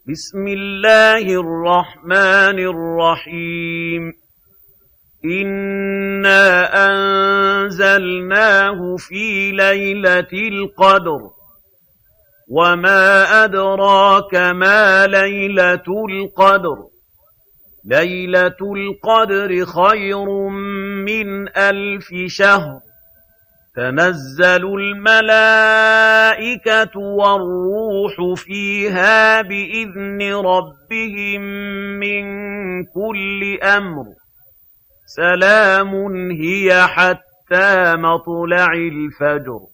بسم الله الرحمن الرحيم إنا أنزلناه في ليلة القدر وما أدراك ما ليلة القدر ليلة القدر خير من 1000 شهر تنزل الملائكة والروح فيها بإذن ربهم من كل أمر سلام هي حتى مطلع الفجر